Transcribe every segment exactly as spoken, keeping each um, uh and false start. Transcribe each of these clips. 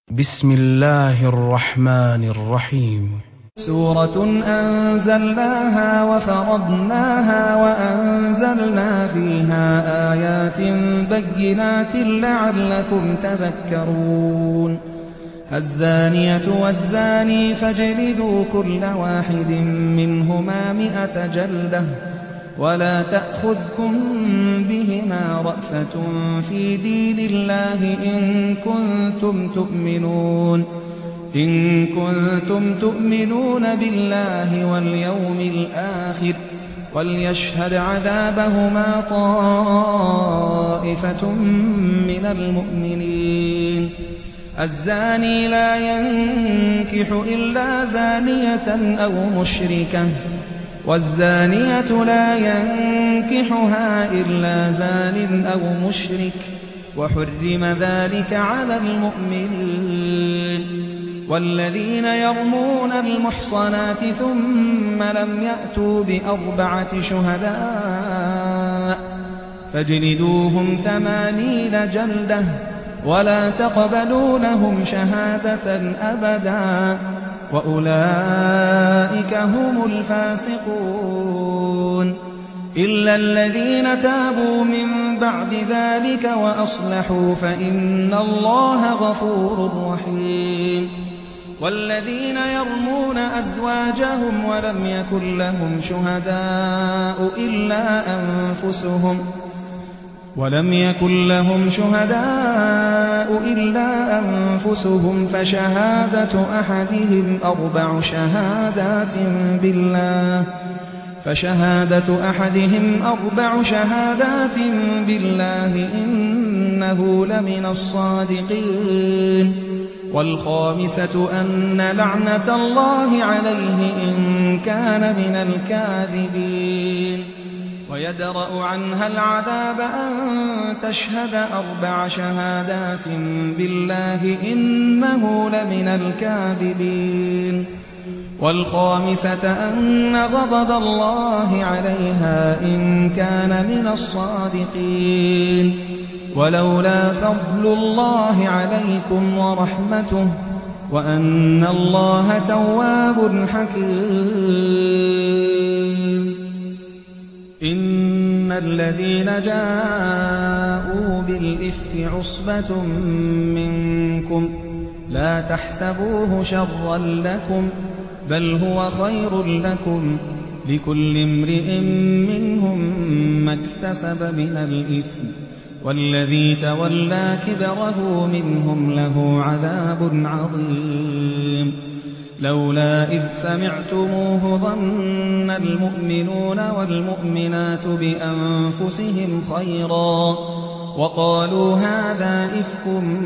بسم الله الرحمن الرحيم. سورة أنزلناها وفرضناها وأنزلنا فيها آيات بينات لعلكم تذكرون. الزانية والزاني فاجلدوا كل واحد منهما مئة جلدة ولا تأخذكم بهما رأفة في دين الله إن كنتم تؤمنون إن كنتم تؤمنون بالله واليوم الآخر وليشهد عذابهما طائفة من المؤمنين. الزاني لا ينكح إلا زانية أو مشركة والزانية لا ينكحها إلا زان أو مشرك وحرم ذلك على المؤمنين. والذين يرمون المحصنات ثم لم يأتوا بأربعة شهداء فاجلدوهم ثمانين جلدة ولا تقبلوا لهم شهادة أبدا وأولئك هم الفاسقون. إلا الذين تابوا من بعد ذلك وأصلحوا فإن الله غفور رحيم. والذين يرمون أزواجهم ولم يكن لهم شهداء إلا أنفسهم ولم يكن لهم شهداء إلا أنفسهم فشهادة أحدهم أربع شهادات بالله فشهادة أحدهم أربع شهادات بالله إنه لمن الصادقين. والخامسة أن لعنة الله عليه إن كان من الكاذبين. ويدرأ عنها العذاب أن تشهد أربع شهادات بالله إنه لمن الكاذبين. والخامسة أن غضب الله عليها إن كان من الصادقين. ولولا فضل الله عليكم ورحمته وأن الله تواب حكيم. إن الذين جاءوا بالإفك عصبة منكم لا تحسبوه شرا لكم بل هو خير لكم لكل امرئ منهم ما اكتسب من الإثم والذي تولى كبره منهم له عذاب عظيم. لولا إذ سمعتموه ظن المؤمنون والمؤمنات بأنفسهم خيرا وقالوا هذا إفك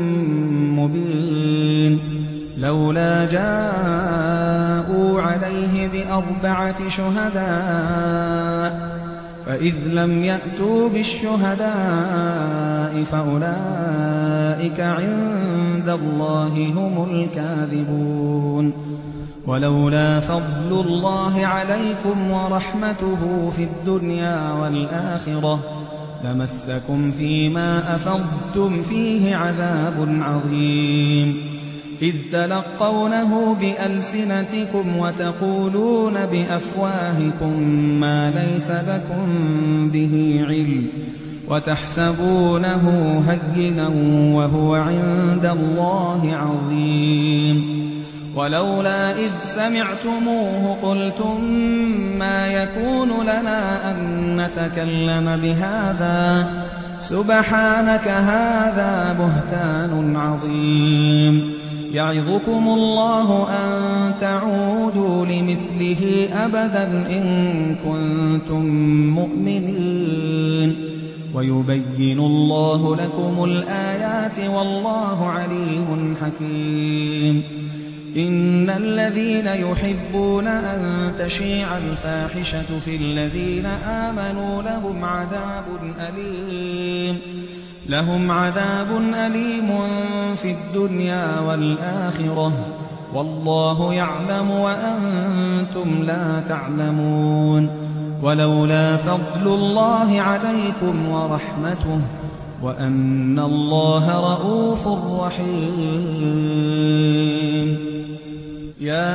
مبين. لولا جاءوا عليه بأربعة شهداء فإذ لم يأتوا بالشهداء فأولئك عند الله هم الكاذبون. ولولا فضل الله عليكم ورحمته في الدنيا والآخرة لمسكم فيما أفضتم فيه عذاب عظيم. إذ تلقونه بألسنتكم وتقولون بأفواهكم ما ليس لكم به علم وتحسبونه هينا وهو عند الله عظيم. ولولا إذ سمعتموه قلتم ما يكون لنا أن نتكلم بهذا سبحانك هذا بهتان عظيم. يعظكم الله أن تعودوا لمثله أبدا إن كنتم مؤمنين. ويبين الله لكم الآيات والله عليم حكيم. إن الذين يحبون أن تشيع الفاحشة في الذين آمنوا لهم عذاب أليم لهم عذاب أليم في الدنيا والآخرة والله يعلم وأنتم لا تعلمون. ولولا فضل الله عليكم ورحمته وأن الله رءوف رحيم.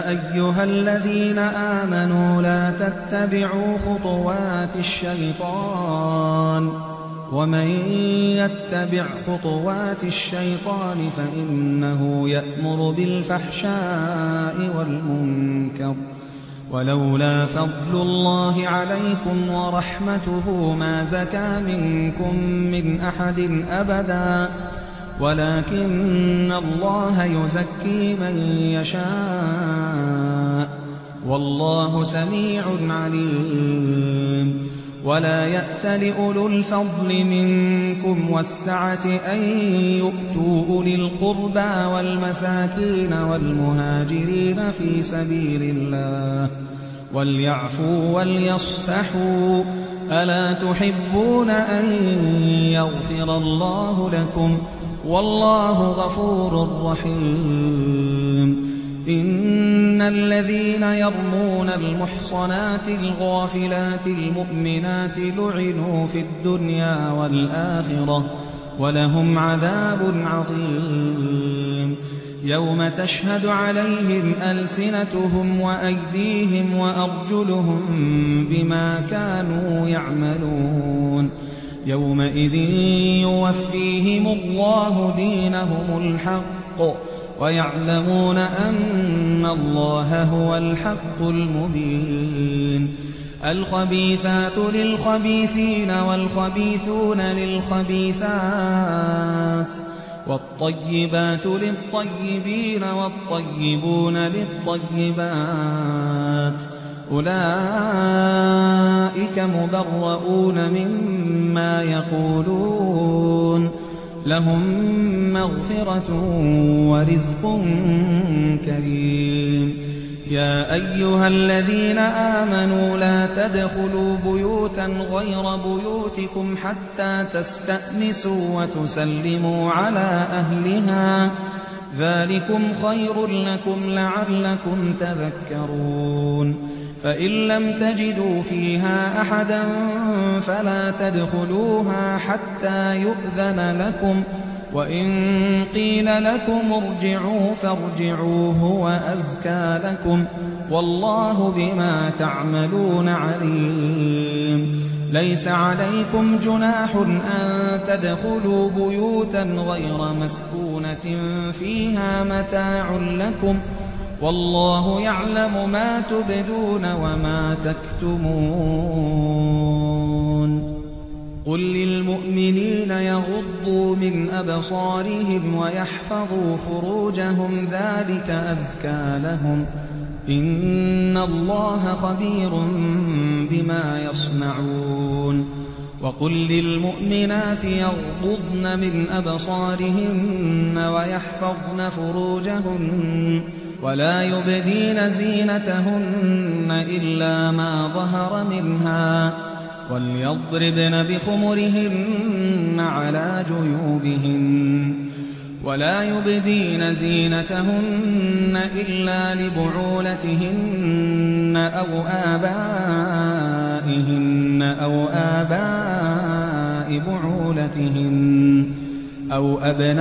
أيها الذين آمنوا لا تتبعوا خطوات الشيطان ومن يتبع خطوات الشيطان فإنه يأمر بالفحشاء والمنكر ولولا فضل الله عليكم ورحمته ما زكى منكم من أحد أبدا ولكن الله يزكي من يشاء والله سميع عليم ولا يأتل أولو الفضل منكم والسعة أن يؤتوا أولي القربى والمساكين والمهاجرين في سبيل الله وليعفوا وليصفحوا ألا تحبون أن يغفر الله لكم والله غفور رحيم إن الذين يرمون المحصنات الغافلات المؤمنات لعنوا في الدنيا والآخرة ولهم عذاب عظيم يوم تشهد عليهم ألسنتهم وأيديهم وأرجلهم بما كانوا يعملون يومئذ يوفيهم الله دينهم الحق ويعلمون أن الله هو الحق المبين الخبيثات للخبيثين والخبيثون للخبيثات والطيبات للطيبين والطيبون للطيبات أولئك مبرؤون مما يقولون لهم مغفرة ورزق كريم يا أيها الذين آمنوا لا تدخلوا بيوتا غير بيوتكم حتى تستأنسوا وتسلموا على أهلها ذلكم خير لكم لعلكم تذكرون فإن لم تجدوا فيها أحدا فلا تدخلوها حتى يؤذن لكم وإن قيل لكم ارجعوا فارجعوا هو أزكى لكم والله بما تعملون عليم ليس عليكم جناح أن تدخلوا بيوتا غير مسكونة فيها متاع لكم والله يعلم ما تبدون وما تكتمون قل للمؤمنين يغضوا من أبصارهم ويحفظوا فروجهم ذلك أزكى لهم إن الله خبير بما يصنعون وقل للمؤمنات يغضضن من أبصارهن ويحفظن فروجهن ولا يبدين زينتهن إلا ما ظهر منها وليضربن بخمرهن على جيوبهن ولا يبدين زينتهن إلا لبعولتهن أو آبائهن أو آباء بعولتهن أو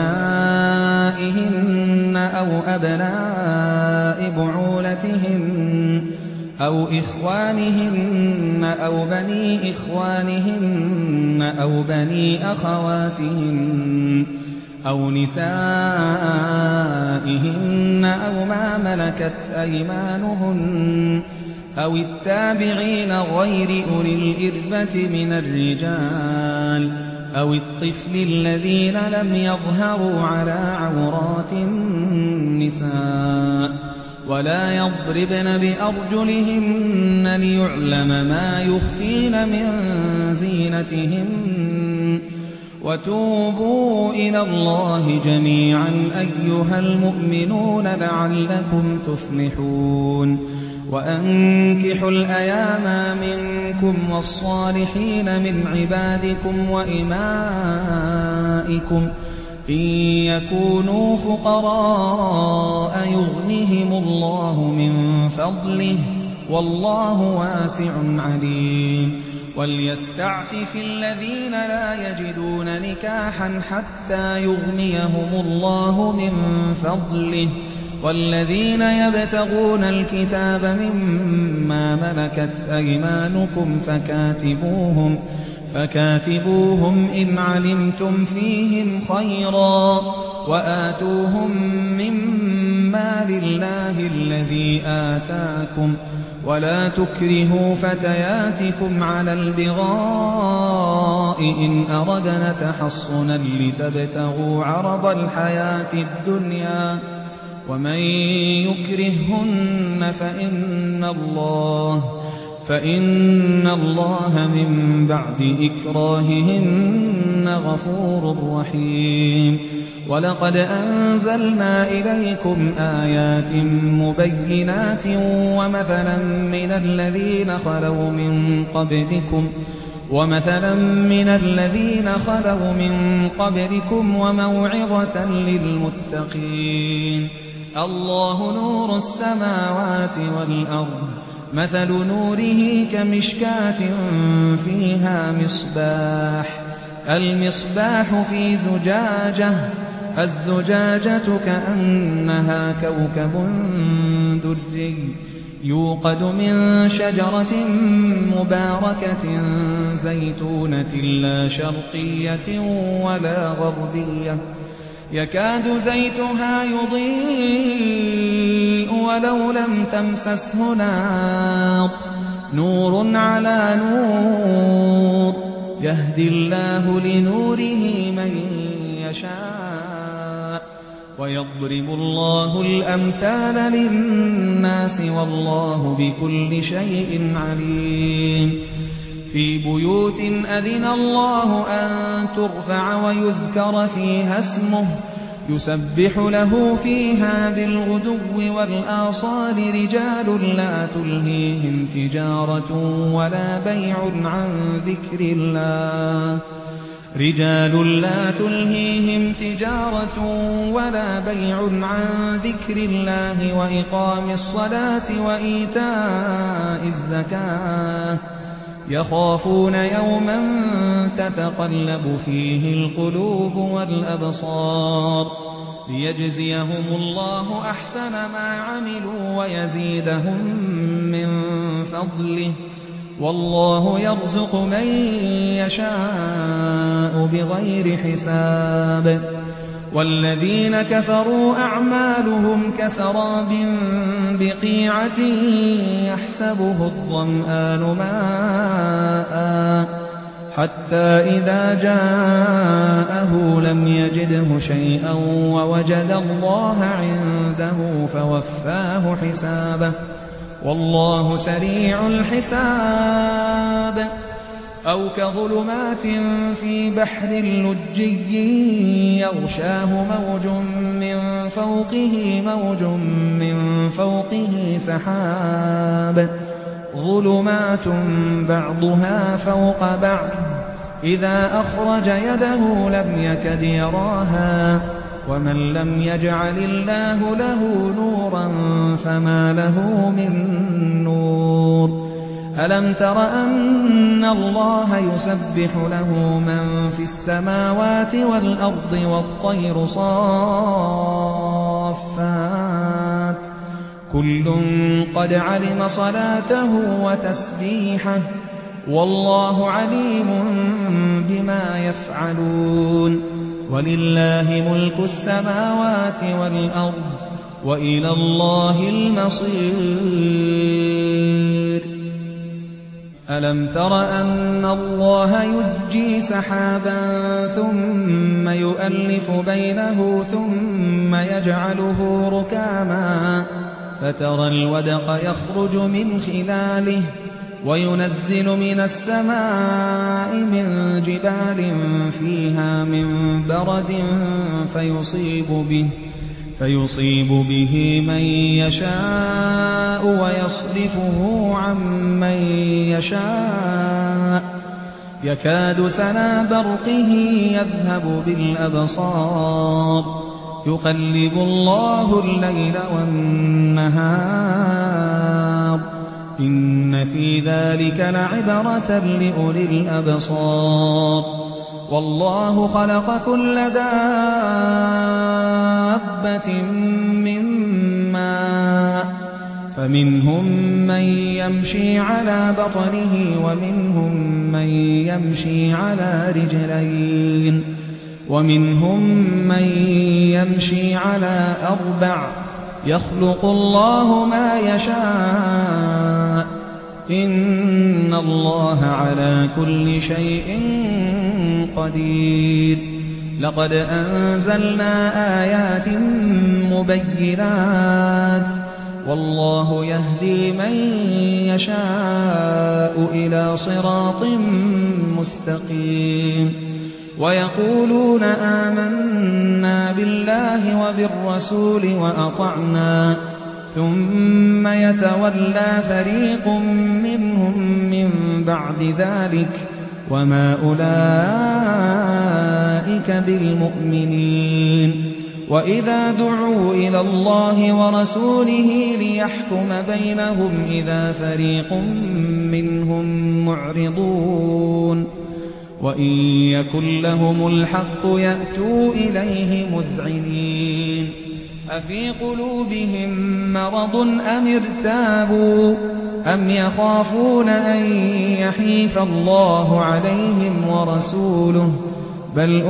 أبنائهن أو أبناء بعولتهن أو إخوانهن أو بني إخوانهن أو بني أخواتهن أو نسائهن أو ما ملكت أيمانهن أو التابعين غير أولي الإربة من الرجال أو الطفل الذين لم يظهروا على عورات النساء ولا يضربن بأرجلهن ليعلم ما يخفين من زينتهن وتوبوا إلى الله جميعا أيها المؤمنون لعلكم تفلحون وأنكحوا الأيام منكم والصالحين من عبادكم وإمائكم إن يكونوا فقراء يغنهم الله من فضله والله واسع عليم وليستعفف الذين لا يجدون نكاحا حتى يغنيهم الله من فضله والذين يبتغون الكتاب مما ملكت أيمانكم فكاتبوهم فكاتبوهم إن علمتم فيهم خيرا وآتوهم مما لله الذي آتاكم ولا تكرهوا فتياتكم على البغاء إن أردنا تحصنا لتبتغوا عرض الحياة الدنيا ومن يكرههن فإن الله فإن الله من بعد إكراههن غفور رحيم ولقد أنزلنا إليكم آيات مبينات ومثلا من الذين خلوا من قبلكم ومثلا من الذين خلوا من قبلكم وموعظة للمتقين الله نور السماوات والأرض مثل نوره كمشكاة فيها مصباح المصباح في زجاجة الزجاجة كأنها كوكب دري يوقد من شجرة مباركة زيتونة لا شرقية ولا غربية يكاد زيتها يضيء ولو لم تمسسه نار نور على نور يهدي الله لنوره من يشاء ويضرب الله الأمثال للناس والله بكل شيء عليم في بيوت أذن الله أن ترفع ويذكر فيها اسمه يسبح له فيها بالغدو والآصال رجال لا تلهيهم تجارة ولا بيع عن ذكر الله رجال لا تلهيهم تجارة ولا بيع عن ذكر الله وإقام الصلاة وإيتاء الزكاة يخافون يوما تتقلب فيه القلوب والأبصار ليجزيهم الله أحسن ما عملوا ويزيدهم من فضله والله يرزق من يشاء بغير حساب والذين كفروا أعمالهم كسراب بقيعة يحسبه الظمآن ماء حتى إذا جاءه لم يجده شيئا ووجد الله عنده فوفاه حسابه والله سريع الحساب أو كظلمات في بحر لجي يغشاه موج من فوقه موج من فوقه سحاب ظلمات بعضها فوق بعض إذا أخرج يده لم يكد يراها ومن لم يجعل الله له نورا فما له من نور ألم تر أن الله يسبح له من في السماوات والأرض والطير صافات كل قد علم صلاته وتسبيحه والله عليم بما يفعلون ولله ملك السماوات والأرض وإلى الله المصير ألم تر أن الله يزجي سحابا ثم يؤلف بينه ثم يجعله ركاما فترى الودق يخرج من خلاله وينزل من السماء من جبال فيها من برد فيصيب به فيصيب به من يشاء ويصرفه عن من يشاء يكاد سنا برقه يذهب بالأبصار يقلب الله الليل والنهار إن في ذلك لعبرة لأولي الأبصار والله خلق كل دابة من ماء فمنهم من يمشي على بطنه ومنهم من يمشي على رجلين ومنهم من يمشي على أربع يخلق الله ما يشاء إن الله على كل شيء قدير. لقد أنزلنا آيات مبينات والله يهدي من يشاء إلى صراط مستقيم. ويقولون آمنا بالله وبالرسول وأطعنا ثم يتولى فريق منهم من بعد ذلك وما أولئك بالمؤمنين. وإذا دعوا إلى الله ورسوله ليحكم بينهم إذا فريق منهم معرضون وإن يكن لهم الحق يأتوا إليه مذعنين. أفي قلوبهم مرض أم ارتابوا أم يخافون أن يحيف الله عليهم ورسوله بل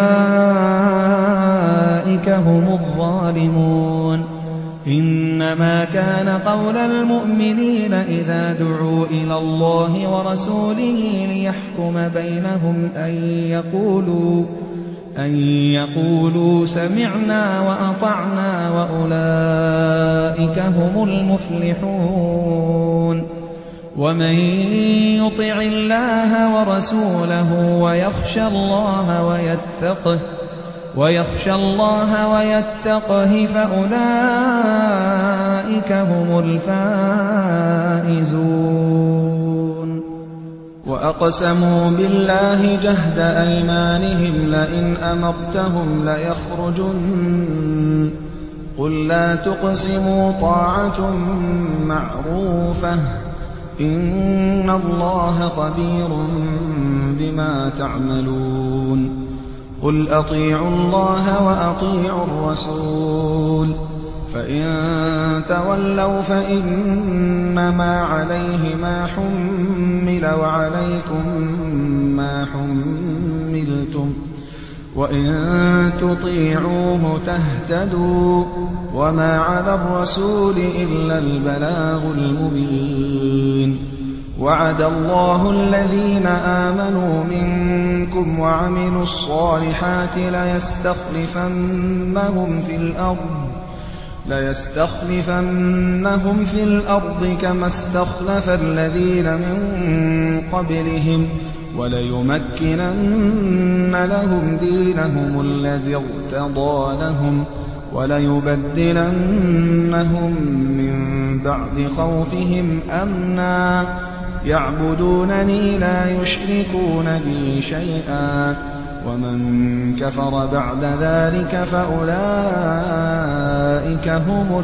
أولئك هم الظالمون. إنما كان قول المؤمنين إذا دعوا إلى الله ورسوله ليحكم بينهم أن يقولوا أن يقولوا سمعنا وأطعنا وأولئك هم المفلحون. ومن يطع الله ورسوله ويخشى الله ويتقه ويخشى الله ويتقه فأولئك هم الفائزون. وأقسموا بالله جهد أيمانهم لئن أمرتهم ليخرجن قل لا تقسموا طاعة معروفة إن الله خبير بما تعملون. قل أطيعوا الله وأطيعوا الرسول فإن تولوا فإنما عليه ما حمل وعليكم ما حملتم وإن تطيعوه تهتدوا وما على الرسول إلا البلاغ المبين. وعد الله الذين آمنوا منكم وعملوا الصالحات ليستخلفنهم في الأرض ليستخلفنهم في الأرض كما استخلف الذين من قبلهم وليمكنن لهم دينهم الذي ارتضى لهم وليبدلنهم من بعد خوفهم أمنا يعبدونني لا يشركون بي شيئا ومن كفر بعد ذلك فأولئك هم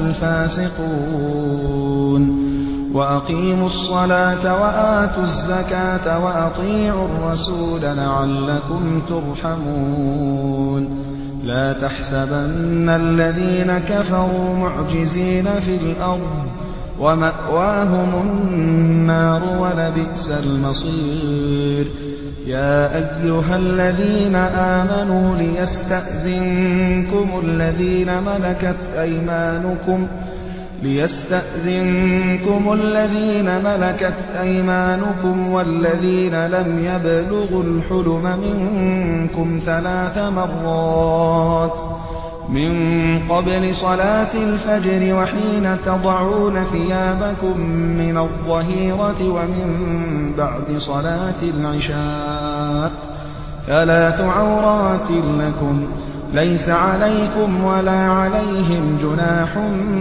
الفاسقون. وأقيموا الصلاة وآتوا الزكاة وأطيعوا الرسول لعلكم ترحمون. لا تحسبن الذين كفروا معجزين في الأرض ومأواهم النار ولبئس المصير. يا أيها الذين آمنوا ليستأذنكم الذين ملكت أيمانكم ليستأذنكم الذين ملكت أيمانكم والذين لم يبلغوا الحلم منكم ثلاث مرات من قبل صلاة الفجر وحين تضعون ثيابكم من الظهيرة ومن بعد صلاة العشاء ثلاث عورات لكم ليس عليكم ولا عليهم جناح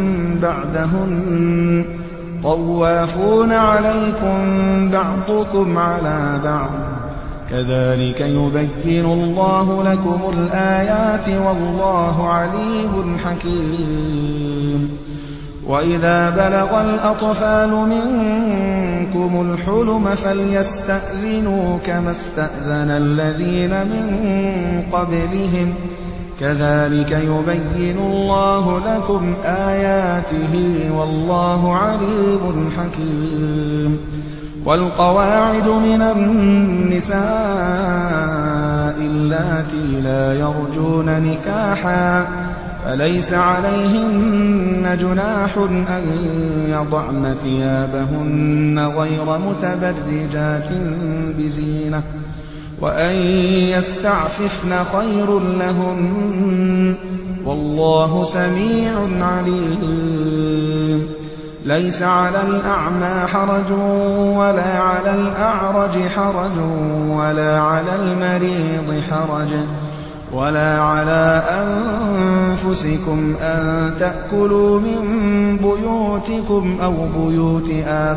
بعدهن طوافون عليكم بعضكم على بعض كذلك يبين الله لكم الآيات والله عليم حكيم. وإذا بلغ الأطفال منكم الحلم فليستأذنوا كما استأذن الذين من قبلهم كذلك يبين الله لكم آياته والله عليم حكيم. والقواعد من النساء اللاتي لا يرجون نكاحا فليس عليهن جناح أن يضعن ثيابهن غير متبرجات بزينة وأن يستعففن خير لهن والله سميع عليم. ليس على الأعمى حرج ولا على الأعرج حرج ولا على المريض حرج ولا على أنفسكم أن تأكلوا من بيوتكم أو بيوت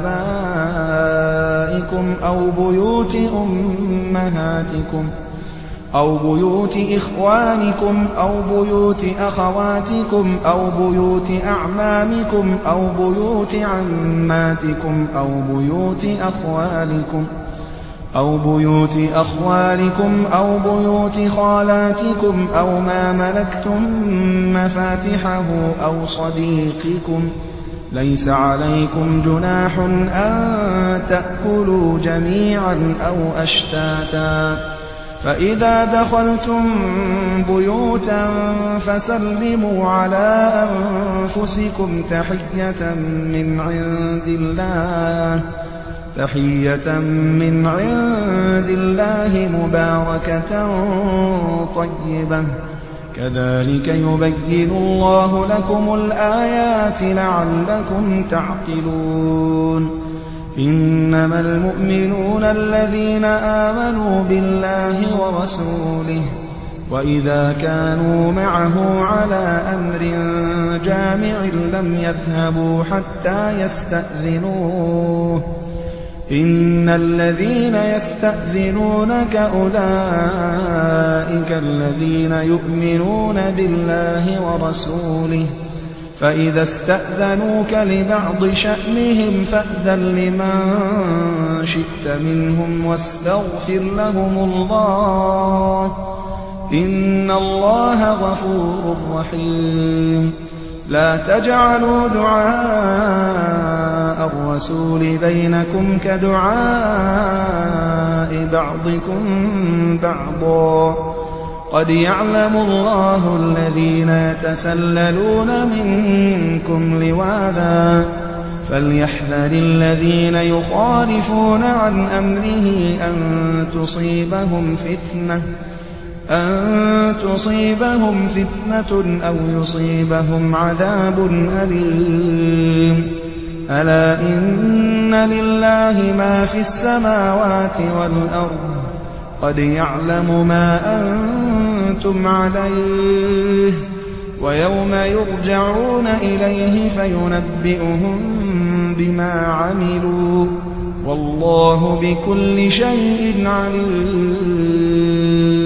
آبائكم أو بيوت أمهاتكم أو بيوت إخوانكم أو بيوت أخواتكم أو بيوت أعمامكم أو بيوت عماتكم أو بيوت أخوالكم أو بيوت أخوالكم أو بيوت خالاتكم أو ما ملكتم مفاتحه أو صديقكم. ليس عليكم جناح أن تأكلوا جميعا أو أشتاتا. فإذا دخلتم بيوتا فسلموا على أنفسكم تحية من عند الله تحية من عند الله مباركة طيبة كذلك يبين الله لكم الآيات لعلكم تعقلون. إنما المؤمنون الذين آمنوا بالله ورسوله وإذا كانوا معه على أمر جامع لم يذهبوا حتى يستأذنوه. إن الذين يستأذنونك أولئك الذين يؤمنون بالله ورسوله فإذا استأذنوك لبعض شأنهم فأذن لمن شئت منهم واستغفر لهم الله إن الله غفور رحيم. لا تجعلوا دعاء الرسول بينكم كدعاء بعضكم بعضا قد يعلم الله الذين يتسللون منكم لواذا فليحذر الذين يخالفون عن أمره أن تصيبهم فتنة أن تصيبهم فتنة أو يصيبهم عذاب أليم. ألا إن لله ما في السماوات والأرض قد يعلم ما أنتم عليه ويوم يرجعون إليه فينبئهم بما عملوا والله بكل شيء عليم.